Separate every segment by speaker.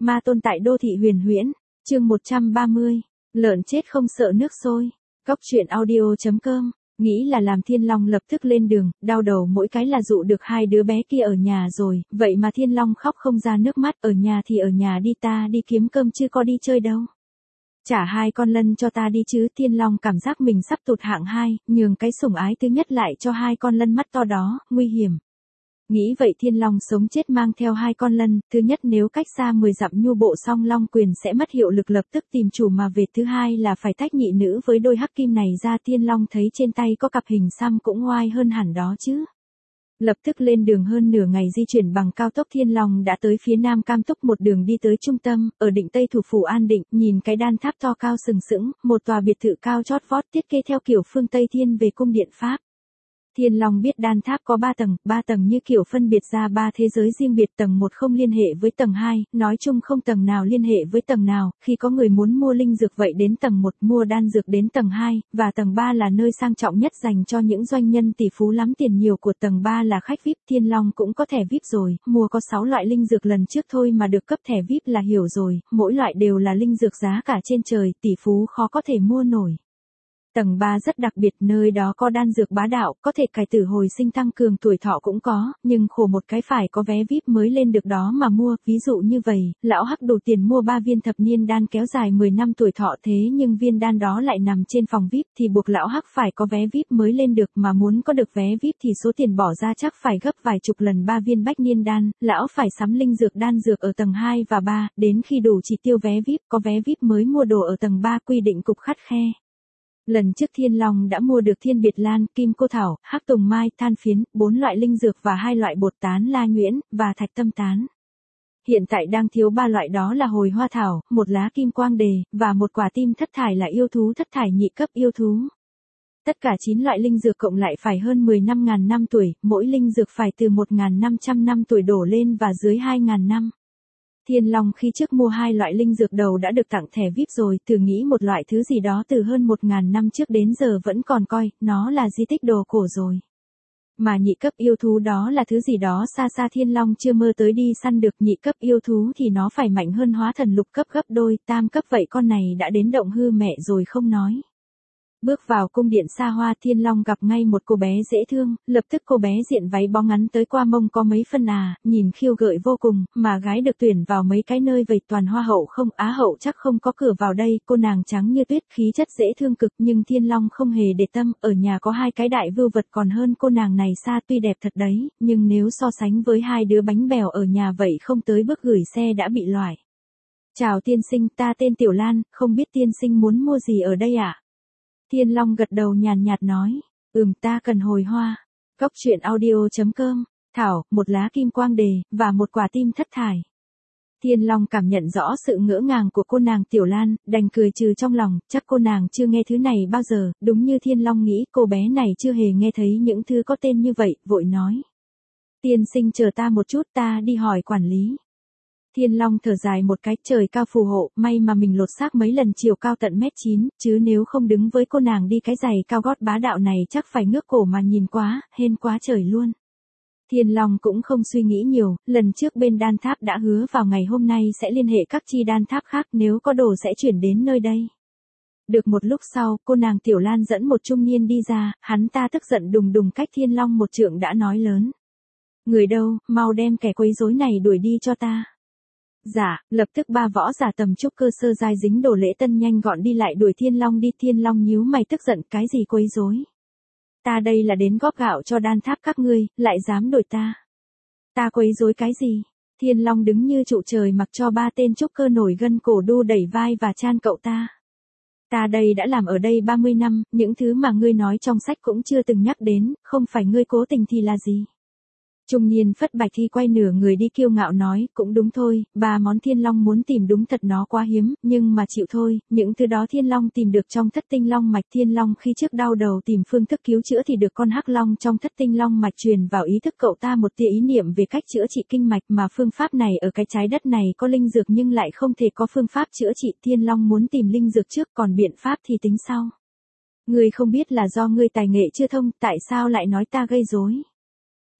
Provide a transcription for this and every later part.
Speaker 1: Ma tôn tại đô thị huyền huyễn, chương 130, lợn chết không sợ nước sôi. Cóc truyện audio.com, nghĩ là làm Thiên Long lập tức lên đường, đau đầu mỗi cái là dụ được hai đứa bé kia ở nhà rồi, vậy mà Thiên Long khóc không ra nước mắt, ở nhà thì ở nhà đi, ta đi kiếm cơm chứ có đi chơi đâu. Trả hai con lân cho ta đi chứ. Thiên Long cảm giác mình sắp tụt hạng 2, nhường cái sủng ái thứ nhất lại cho hai con lân mắt to đó, nguy hiểm. Nghĩ vậy Thiên Long sống chết mang theo hai con lân, thứ nhất nếu cách xa 10 dặm nhu bộ xong long quyền sẽ mất hiệu lực lập tức tìm chủ mà về, thứ hai là phải tách nhị nữ với đôi hắc kim này ra. Thiên Long thấy trên tay có cặp hình xăm cũng oai hơn hẳn đó chứ. Lập tức lên đường, hơn nửa ngày di chuyển bằng cao tốc Thiên Long đã tới phía nam Cam Túc, một đường đi tới trung tâm, ở định Tây thủ phủ An Định, nhìn cái đan tháp to cao sừng sững, một tòa biệt thự cao chót vót thiết kế theo kiểu phương Tây thiên về cung điện Pháp. Thiên Long biết đan tháp có 3 tầng như kiểu phân biệt ra 3 thế giới riêng biệt, tầng 1 không liên hệ với tầng 2, nói chung không tầng nào liên hệ với tầng nào, khi có người muốn mua linh dược vậy đến tầng 1, mua đan dược đến tầng 2, và tầng 3 là nơi sang trọng nhất dành cho những doanh nhân tỷ phú lắm tiền nhiều, của tầng 3 là khách VIP. Thiên Long cũng có thẻ VIP rồi, mua có 6 loại linh dược lần trước thôi mà được cấp thẻ VIP là hiểu rồi, mỗi loại đều là linh dược giá cả trên trời, tỷ phú khó có thể mua nổi. Tầng 3 rất đặc biệt, nơi đó có đan dược bá đạo, có thể cải tử hồi sinh tăng cường tuổi thọ cũng có, nhưng khổ một cái phải có vé VIP mới lên được đó mà mua, ví dụ như vậy, lão Hắc đủ tiền mua 3 viên thập niên đan kéo dài 10 năm tuổi thọ, thế nhưng viên đan đó lại nằm trên phòng VIP thì buộc lão Hắc phải có vé VIP mới lên được, mà muốn có được vé VIP thì số tiền bỏ ra chắc phải gấp vài chục lần 3 viên bách niên đan, lão phải sắm linh dược đan dược ở tầng 2 và 3, đến khi đủ chỉ tiêu vé VIP, có vé VIP mới mua đồ ở tầng 3, quy định cục khắt khe. Lần trước Thiên Long đã mua được thiên biệt lan, kim cô thảo, hắc tùng mai, than phiến, 4 loại linh dược và 2 loại bột tán la nhuyễn, và thạch tâm tán. Hiện tại đang thiếu 3 loại, đó là hồi hoa thảo, một lá kim quang đề, và một quả tim thất thải là yêu thú thất thải nhị cấp yêu thú. Tất cả 9 loại linh dược cộng lại phải hơn 15.000 năm tuổi, mỗi linh dược phải từ 1.500 năm tuổi đổ lên và dưới 2.000 năm. Thiên Long khi trước mua 2 loại linh dược đầu đã được tặng thẻ VIP rồi, thử nghĩ một loại thứ gì đó từ hơn 1.000 năm trước đến giờ vẫn còn coi nó là di tích đồ cổ rồi. Mà nhị cấp yêu thú đó là thứ gì đó xa xa Thiên Long chưa mơ tới đi săn được. Nhị cấp yêu thú thì nó phải mạnh hơn hóa thần lục cấp gấp đôi, tam cấp vậy con này đã đến động hư mẹ rồi không nói. Bước vào cung điện xa hoa, Thiên Long gặp ngay một cô bé dễ thương, lập tức cô bé diện váy bó ngắn tới qua mông có mấy phân nhìn khiêu gợi vô cùng, mà gái được tuyển vào mấy cái nơi vậy toàn hoa hậu không, á hậu chắc không có cửa vào đây. Cô nàng trắng như tuyết, khí chất dễ thương cực, nhưng Thiên Long không hề để tâm, ở nhà có 2 cái đại vưu vật còn hơn cô nàng này xa, tuy đẹp thật đấy, nhưng nếu so sánh với 2 đứa bánh bèo ở nhà vậy không tới bước gửi xe đã bị loại. Chào tiên sinh, ta tên Tiểu Lan, không biết tiên sinh muốn mua gì ở đây ạ? Thiên Long gật đầu nhàn nhạt nói, ta cần hồi hoa. Cóc truyện audio.com, thảo, một lá kim quang đề, và một quả tim thất thải. Thiên Long cảm nhận rõ sự ngỡ ngàng của cô nàng Tiểu Lan, đành cười trừ trong lòng, chắc cô nàng chưa nghe thứ này bao giờ, đúng như Thiên Long nghĩ, cô bé này chưa hề nghe thấy những thứ có tên như vậy, vội nói. Tiên sinh chờ ta một chút, ta đi hỏi quản lý. Thiên Long thở dài một cái, trời cao phù hộ, may mà mình lột xác mấy lần, chiều cao tận 1m9, chứ nếu không đứng với cô nàng đi cái giày cao gót bá đạo này chắc phải ngước cổ mà nhìn quá, hên quá trời luôn. Thiên Long cũng không suy nghĩ nhiều, lần trước bên đan tháp đã hứa vào ngày hôm nay sẽ liên hệ các chi đan tháp khác, nếu có đồ sẽ chuyển đến nơi đây. Được một lúc sau, cô nàng Tiểu Lan dẫn một trung niên đi ra, hắn ta tức giận đùng đùng cách Thiên Long một trượng đã nói lớn. Người đâu, mau đem kẻ quấy rối này đuổi đi cho ta. Dạ, lập tức 3 võ giả tầm trúc cơ sơ giai dính đồ lễ tân nhanh gọn đi lại đuổi Thiên Long đi. Thiên Long nhíu mày tức giận, cái gì quấy rối? Ta đây là đến góp gạo cho đan tháp các ngươi, lại dám đuổi ta. Ta quấy rối cái gì? Thiên Long đứng như trụ trời mặc cho 3 tên trúc cơ nổi gân cổ đu đẩy vai và chan cậu ta. Ta đây đã làm ở đây 30 năm, những thứ mà ngươi nói trong sách cũng chưa từng nhắc đến, không phải ngươi cố tình thì là gì? Trung niên phất bạch thi quay nửa người đi kiêu ngạo nói, cũng đúng thôi, 3 món Thiên Long muốn tìm đúng thật nó quá hiếm, nhưng mà chịu thôi, những thứ đó Thiên Long tìm được trong thất tinh long mạch. Thiên Long khi trước đau đầu tìm phương thức cứu chữa thì được con hắc long trong thất tinh long mạch truyền vào ý thức cậu ta một tia ý niệm về cách chữa trị kinh mạch, mà phương pháp này ở cái trái đất này có linh dược nhưng lại không thể có phương pháp chữa trị. Thiên Long muốn tìm linh dược trước, còn biện pháp thì tính sau. Ngươi không biết là do ngươi tài nghệ chưa thông, tại sao lại nói ta gây rối?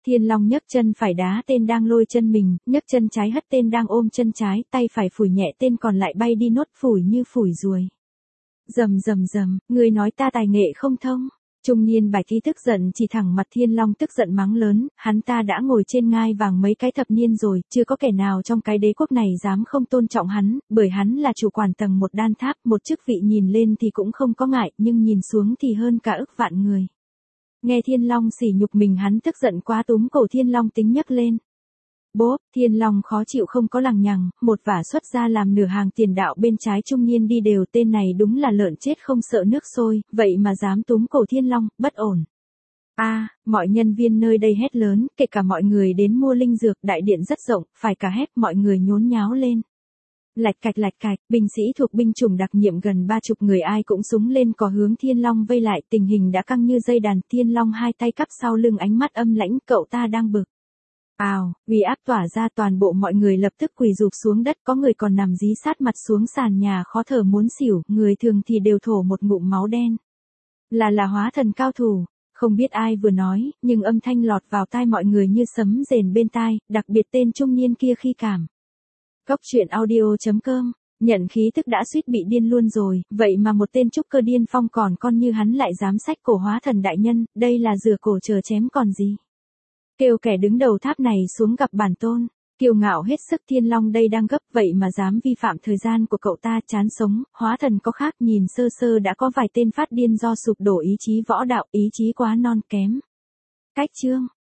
Speaker 1: Thiên Long nhấc chân phải đá tên đang lôi chân mình, nhấc chân trái hất tên đang ôm chân trái, tay phải phủi nhẹ tên còn lại bay đi nốt phủi như phủi ruồi. Rầm rầm rầm, người nói ta tài nghệ không thông. Trung niên bài thi tức giận chỉ thẳng mặt Thiên Long tức giận mắng lớn, hắn ta đã ngồi trên ngai vàng mấy cái thập niên rồi, chưa có kẻ nào trong cái đế quốc này dám không tôn trọng hắn, bởi hắn là chủ quản tầng một đan tháp, một chức vị nhìn lên thì cũng không có ngại, nhưng nhìn xuống thì hơn cả ức vạn người. Nghe Thiên Long sỉ nhục mình hắn tức giận quá túm cổ Thiên Long tính nhấc lên. Bốp, Thiên Long khó chịu không có lằng nhằng, một vả xuất ra làm nửa hàng tiền đạo bên trái trung niên đi đều, tên này đúng là lợn chết không sợ nước sôi, vậy mà dám túm cổ Thiên Long, bất ổn. Mọi nhân viên nơi đây hét lớn, kể cả mọi người đến mua linh dược, đại điện rất rộng, phải cả hét, mọi người nhốn nháo lên. Lạch cạch, binh sĩ thuộc binh chủng đặc nhiệm gần 30 người ai cũng súng lên cò hướng Thiên Long vây lại, tình hình đã căng như dây đàn. Thiên Long hai tay cắp sau lưng, ánh mắt âm lãnh, cậu ta đang bực. Uy áp tỏa ra, toàn bộ mọi người lập tức quỳ rụp xuống đất, có người còn nằm dí sát mặt xuống sàn nhà khó thở muốn xỉu, người thường thì đều thổ một ngụm máu đen. Là hóa thần cao thủ. Không biết ai vừa nói, nhưng âm thanh lọt vào tai mọi người như sấm rền bên tai, đặc biệt tên trung niên kia khi cảm. Góc truyện audio.com, nhận khí tức đã suýt bị điên luôn rồi, vậy mà một tên trúc cơ điên phong còn con như hắn lại dám xách cổ hóa thần đại nhân, đây là rửa cổ chờ chém còn gì. Kêu kẻ đứng đầu tháp này xuống gặp bản tôn, kiêu ngạo hết sức. Thiên Long đây đang gấp, vậy mà dám vi phạm thời gian của cậu ta, chán sống. Hóa thần có khác, nhìn sơ sơ đã có vài tên phát điên do sụp đổ ý chí võ đạo, ý chí quá non kém. Cách chương